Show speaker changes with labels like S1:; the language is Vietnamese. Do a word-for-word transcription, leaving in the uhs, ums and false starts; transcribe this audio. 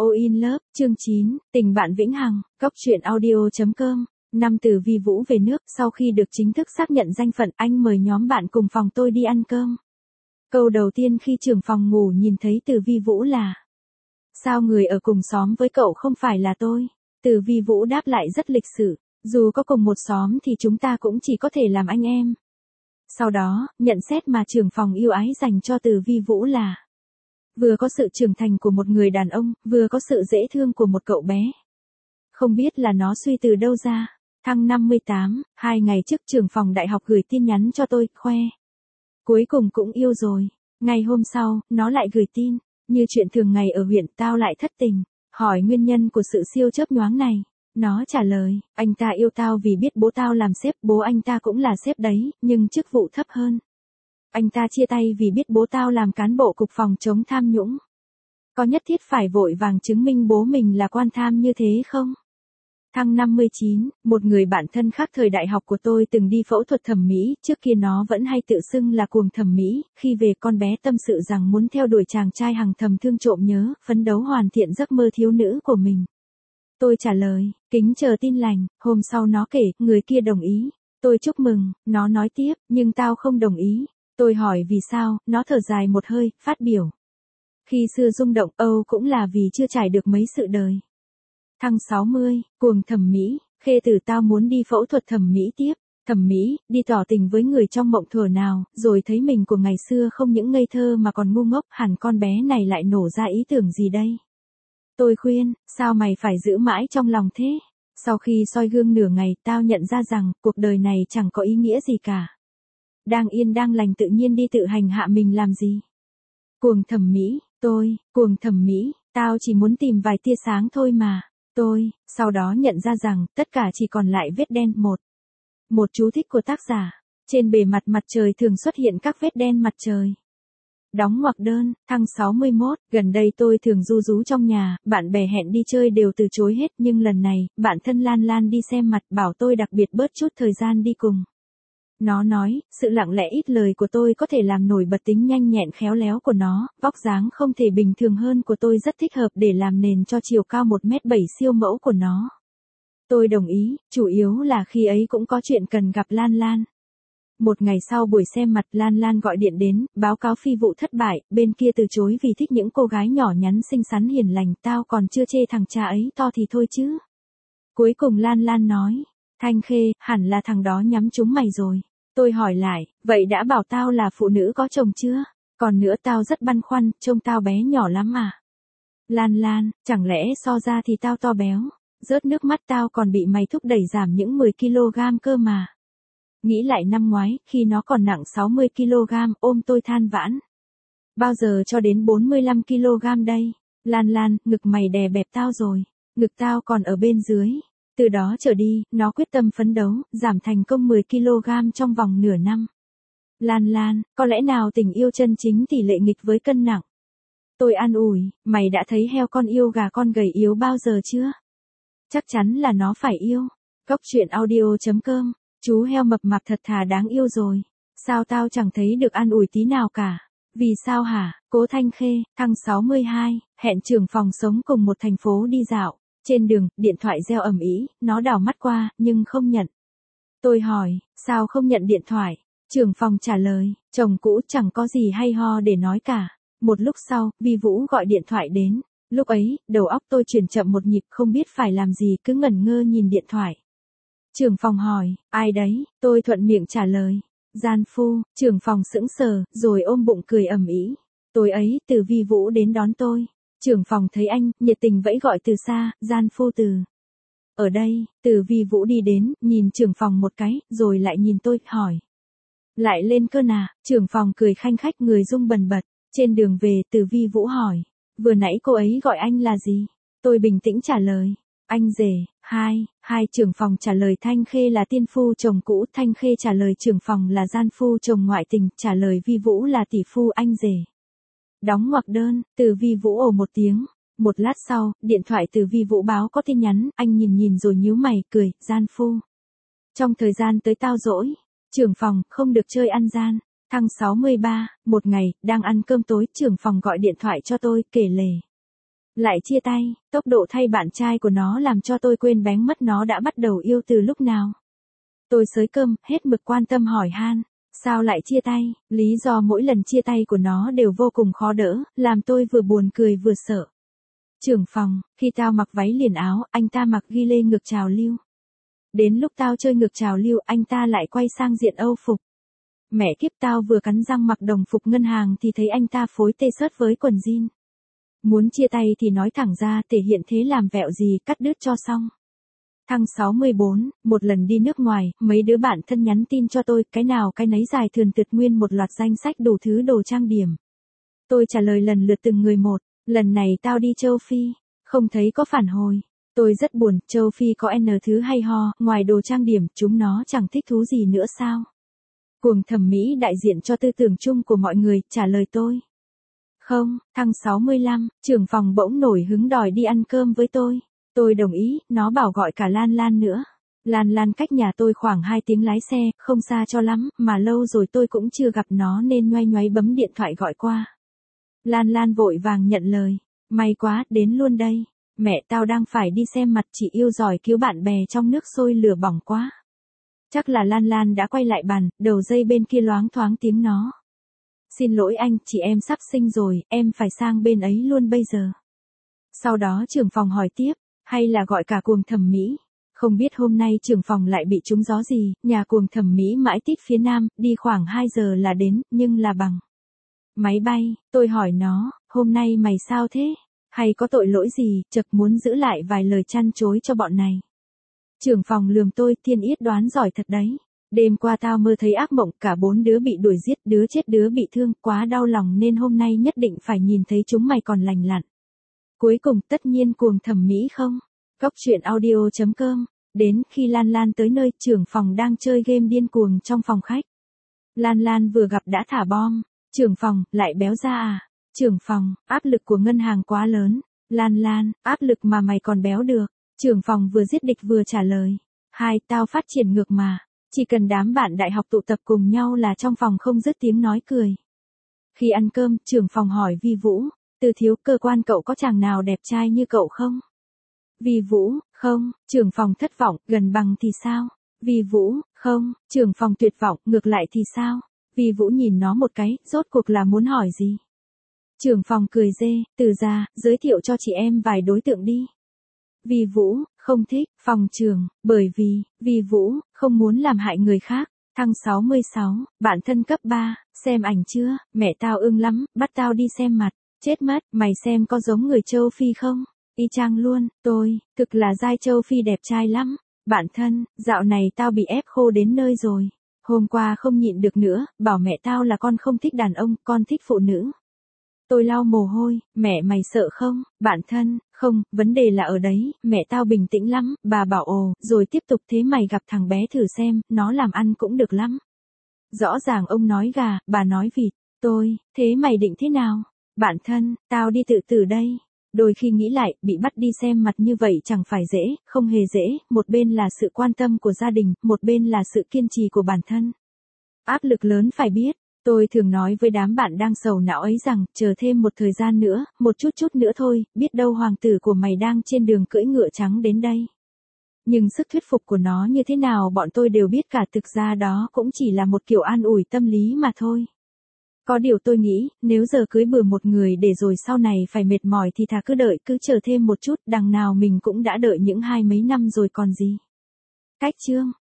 S1: All in Love, chương chín, tình bạn vĩnh hằng, góc truyện audio chấm com. Năm Từ Vi Vũ về nước, sau khi được chính thức xác nhận danh phận, anh mời nhóm bạn cùng phòng tôi đi ăn cơm. Câu đầu tiên khi trưởng phòng ngủ nhìn thấy Từ Vi Vũ là: sao người ở cùng xóm với cậu không phải là tôi? Từ Vi Vũ đáp lại rất lịch sự: dù có cùng một xóm thì chúng ta cũng chỉ có thể làm anh em. Sau đó, nhận xét mà trưởng phòng yêu ái dành cho Từ Vi Vũ là: vừa có sự trưởng thành của một người đàn ông, vừa có sự dễ thương của một cậu bé. Không biết là nó suy từ đâu ra. Thăng năm mươi tám, hai ngày trước trưởng phòng đại học gửi tin nhắn cho tôi, khoe: cuối cùng cũng yêu rồi. Ngày hôm sau, nó lại gửi tin: như chuyện thường ngày ở huyện, tao lại thất tình. Hỏi nguyên nhân của sự siêu chớp nhoáng này. Nó trả lời: anh ta yêu tao vì biết bố tao làm sếp, bố anh ta cũng là sếp đấy, nhưng chức vụ thấp hơn. Anh ta chia tay vì biết bố tao làm cán bộ cục phòng chống tham nhũng. Có nhất thiết phải vội vàng chứng minh bố mình là quan tham như thế không? Thăng năm mươi chín, một người bạn thân khác thời đại học của tôi từng đi phẫu thuật thẩm mỹ, trước kia nó vẫn hay tự xưng là cuồng thẩm mỹ, khi về con bé tâm sự rằng muốn theo đuổi chàng trai hằng thầm thương trộm nhớ, phấn đấu hoàn thiện giấc mơ thiếu nữ của mình. Tôi trả lời: kính chờ tin lành. Hôm sau nó kể, người kia đồng ý. Tôi chúc mừng. Nó nói tiếp: nhưng tao không đồng ý. Tôi hỏi vì sao, nó thở dài một hơi, phát biểu: khi xưa rung động, Âu cũng là vì chưa trải được mấy sự đời. Thăng sáu mươi, cuồng thẩm mỹ, Khê Tử tao muốn đi phẫu thuật thẩm mỹ tiếp. Thẩm mỹ, đi tỏ tình với người trong mộng thuở nào, rồi thấy mình của ngày xưa không những ngây thơ mà còn ngu ngốc, hẳn con bé này lại nổ ra ý tưởng gì đây? Tôi khuyên: sao mày phải giữ mãi trong lòng thế? Sau khi soi gương nửa ngày, tao nhận ra rằng, cuộc đời này chẳng có ý nghĩa gì cả. Đang yên đang lành tự nhiên đi tự hành hạ mình làm gì? Cuồng thẩm mỹ, tôi, cuồng thẩm mỹ, tao chỉ muốn tìm vài tia sáng thôi mà. Tôi, sau đó nhận ra rằng, tất cả chỉ còn lại vết đen. Một. Một chú thích của tác giả. Trên bề mặt mặt trời thường xuất hiện các vết đen mặt trời. Đóng ngoặc đơn, thăng sáu mươi mốt, gần đây tôi thường ru rú trong nhà, bạn bè hẹn đi chơi đều từ chối hết, nhưng lần này, bạn thân Lan Lan đi xem mặt, bảo tôi đặc biệt bớt chút thời gian đi cùng. Nó nói, sự lặng lẽ ít lời của tôi có thể làm nổi bật tính nhanh nhẹn khéo léo của nó, vóc dáng không thể bình thường hơn của tôi rất thích hợp để làm nền cho chiều cao một mét bảy siêu mẫu của nó. Tôi đồng ý, chủ yếu là khi ấy cũng có chuyện cần gặp Lan Lan. Một ngày sau buổi xem mặt, Lan Lan gọi điện đến, báo cáo phi vụ thất bại, bên kia từ chối vì thích những cô gái nhỏ nhắn xinh xắn hiền lành, tao còn chưa chê thằng cha ấy to thì thôi chứ. Cuối cùng Lan Lan nói: Thanh Khê, hẳn là thằng đó nhắm trúng mày rồi. Tôi hỏi lại: vậy đã bảo tao là phụ nữ có chồng chưa? Còn nữa, tao rất băn khoăn, trông tao bé nhỏ lắm à? Lan Lan: chẳng lẽ so ra thì tao to béo? Rớt nước mắt, tao còn bị mày thúc đẩy giảm những mười ki lô gam cơ mà. Nghĩ lại năm ngoái, khi nó còn nặng sáu mươi ki lô gam, ôm tôi than vãn: bao giờ cho đến bốn mươi lăm ki lô gam đây? Lan Lan: ngực mày đè bẹp tao rồi. Ngực tao còn ở bên dưới. Từ đó trở đi, nó quyết tâm phấn đấu, giảm thành công mười ki lô gam trong vòng nửa năm. Lan Lan: có lẽ nào tình yêu chân chính tỷ lệ nghịch với cân nặng? Tôi an ủi: mày đã thấy heo con yêu gà con gầy yếu bao giờ chưa? Chắc chắn là nó phải yêu. Góc truyện audio chấm com. Chú heo mập mạp thật thà đáng yêu rồi. Sao tao chẳng thấy được an ủi tí nào cả? Vì sao hả? Cố Thanh Khê, thăng sáu mươi hai, hẹn trưởng phòng sống cùng một thành phố đi dạo. Trên đường, điện thoại reo ầm ĩ, nó đảo mắt qua, nhưng không nhận. Tôi hỏi: sao không nhận điện thoại? Trưởng phòng trả lời: chồng cũ chẳng có gì hay ho để nói cả. Một lúc sau, Vi Vũ gọi điện thoại đến. Lúc ấy, đầu óc tôi chuyển chậm một nhịp, không biết phải làm gì, cứ ngẩn ngơ nhìn điện thoại. Trưởng phòng hỏi: ai đấy? Tôi thuận miệng trả lời: Gian Phu. Trưởng phòng sững sờ, rồi ôm bụng cười ầm ĩ. Tối ấy, Từ Vi Vũ đến đón tôi. Trưởng phòng thấy anh, nhiệt tình vẫy gọi từ xa: Gian Phu Từ. Ở đây. Từ Vi Vũ đi đến, nhìn trưởng phòng một cái, rồi lại nhìn tôi, hỏi: lại lên cơn à? Trưởng phòng cười khanh khách, người rung bần bật. Trên đường về, Từ Vi Vũ hỏi: vừa nãy cô ấy gọi anh là gì? Tôi bình tĩnh trả lời: anh rể. Hai, hai. Trưởng phòng trả lời: Thanh Khê là tiên phu chồng cũ. Thanh Khê trả lời trưởng phòng là gian phu chồng ngoại tình. Trả lời Vi Vũ là tỷ phu anh rể. Đóng ngoặc đơn, Từ Vi Vũ ồ một tiếng. Một lát sau, điện thoại Từ Vi Vũ báo có tin nhắn, anh nhìn nhìn rồi nhíu mày, cười: gian phu. Trong thời gian tới tao dỗi. Trưởng phòng: không được chơi ăn gian. Thăng sáu mươi ba, một ngày, đang ăn cơm tối, trưởng phòng gọi điện thoại cho tôi, kể lể: Lại chia tay, tốc độ thay bạn trai của nó làm cho tôi quên bén mất nó đã bắt đầu yêu từ lúc nào. Tôi xới cơm, hết mực quan tâm hỏi han. Sao lại chia tay? Lý do mỗi lần chia tay của nó đều vô cùng khó đỡ, làm tôi vừa buồn cười vừa sợ. Trưởng phòng, khi tao mặc váy liền áo, anh ta mặc ghi lê ngực trào lưu. Đến lúc tao chơi ngực trào lưu, anh ta lại quay sang diện Âu phục. Mẹ kiếp, tao vừa cắn răng mặc đồng phục ngân hàng thì thấy anh ta phối t-shirt với quần jean. Muốn chia tay thì nói thẳng ra, thể hiện thế làm vẹo gì, cắt đứt cho xong. Tháng sáu mươi bốn, một lần đi nước ngoài, mấy đứa bạn thân nhắn tin cho tôi, cái nào cái nấy dài thườn tượt nguyên một loạt danh sách đủ thứ đồ trang điểm. Tôi trả lời lần lượt từng người một, lần này tao đi châu Phi, không thấy có phản hồi. Tôi rất buồn, châu Phi có n thứ hay ho, ngoài đồ trang điểm, chúng nó chẳng thích thú gì nữa sao? Cuồng thẩm mỹ đại diện cho tư tưởng chung của mọi người, trả lời tôi. Không, tháng sáu mươi lăm, trưởng phòng bỗng nổi hứng đòi đi ăn cơm với tôi. Tôi đồng ý, nó bảo gọi cả Lan Lan nữa. Lan Lan cách nhà tôi khoảng hai tiếng lái xe, không xa cho lắm, mà lâu rồi tôi cũng chưa gặp nó nên nhoay nhoáy bấm điện thoại gọi qua. Lan Lan vội vàng nhận lời. May quá, đến luôn đây. Mẹ tao đang phải đi xem mặt chị yêu giỏi cứu bạn bè trong nước sôi lửa bỏng quá. Chắc là Lan Lan đã quay lại bàn, đầu dây bên kia loáng thoáng tiếng nó. Xin lỗi anh, chị em sắp sinh rồi, em phải sang bên ấy luôn bây giờ. Sau đó trưởng phòng hỏi tiếp, hay là gọi cả cuồng thẩm mỹ. Không biết hôm nay trưởng phòng lại bị trúng gió gì, nhà cuồng thẩm mỹ mãi tít phía nam, đi khoảng hai giờ là đến, nhưng là bằng máy bay. Tôi hỏi nó, hôm nay mày sao thế? Hay có tội lỗi gì, chợt muốn giữ lại vài lời chăn chối cho bọn này. Trưởng phòng lườm tôi, Thiên Yết đoán giỏi thật đấy. Đêm qua tao mơ thấy ác mộng, cả bốn đứa bị đuổi giết, đứa chết đứa bị thương, quá đau lòng nên hôm nay nhất định phải nhìn thấy chúng mày còn lành lặn. Cuối cùng tất nhiên cuồng thẩm mỹ không? Góc truyện audio chấm com. Đến khi Lan Lan tới nơi, trưởng phòng đang chơi game điên cuồng trong phòng khách. Lan Lan vừa gặp đã thả bom. Trưởng phòng, lại béo ra à? Trưởng phòng, áp lực của ngân hàng quá lớn. Lan Lan, áp lực mà mày còn béo được. Trưởng phòng vừa giết địch vừa trả lời. Hai, tao phát triển ngược mà. Chỉ cần đám bạn đại học tụ tập cùng nhau là trong phòng không dứt tiếng nói cười. Khi ăn cơm, trưởng phòng hỏi Vi Vũ, Từ Thiếu, cơ quan cậu có chàng nào đẹp trai như cậu không? Vi Vũ, không. Trưởng phòng thất vọng, gần bằng thì sao? Vi Vũ, không. Trưởng phòng tuyệt vọng, ngược lại thì sao? Vi Vũ nhìn nó một cái, rốt cuộc là muốn hỏi gì? Trưởng phòng cười dê, Từ ra, giới thiệu cho chị em vài đối tượng đi. Vi Vũ, không thích. Phòng trưởng, bởi vì, Vi Vũ, không muốn làm hại người khác. Tháng sáu mươi sáu, bạn thân cấp ba, xem ảnh chưa? Mẹ tao ưng lắm, bắt tao đi xem mặt. Chết mất, mày xem có giống người châu Phi không? Y chang luôn. Tôi, thực là giai châu Phi đẹp trai lắm. Bạn thân, dạo này tao bị ép khô đến nơi rồi. Hôm qua không nhịn được nữa, bảo mẹ tao là con không thích đàn ông, con thích phụ nữ. Tôi lau mồ hôi, mẹ mày sợ không? Bạn thân, không, vấn đề là ở đấy, mẹ tao bình tĩnh lắm, bà bảo ồ, rồi tiếp tục thế mày gặp thằng bé thử xem, nó làm ăn cũng được lắm. Rõ ràng ông nói gà, bà nói vịt. Tôi, thế mày định thế nào? Bạn thân, tao đi tự tử đây. Đôi khi nghĩ lại, bị bắt đi xem mặt như vậy chẳng phải dễ, không hề dễ, một bên là sự quan tâm của gia đình, một bên là sự kiên trì của bản thân. Áp lực lớn phải biết. Tôi thường nói với đám bạn đang sầu não ấy rằng, chờ thêm một thời gian nữa, một chút chút nữa thôi, biết đâu hoàng tử của mày đang trên đường cưỡi ngựa trắng đến đây. Nhưng sức thuyết phục của nó như thế nào bọn tôi đều biết cả, thực ra đó cũng chỉ là một kiểu an ủi tâm lý mà thôi. Có điều tôi nghĩ, nếu giờ cưới bừa một người để rồi sau này phải mệt mỏi thì thà cứ đợi, cứ chờ thêm một chút, đằng nào mình cũng đã đợi những hai mấy năm rồi còn gì. Cách chương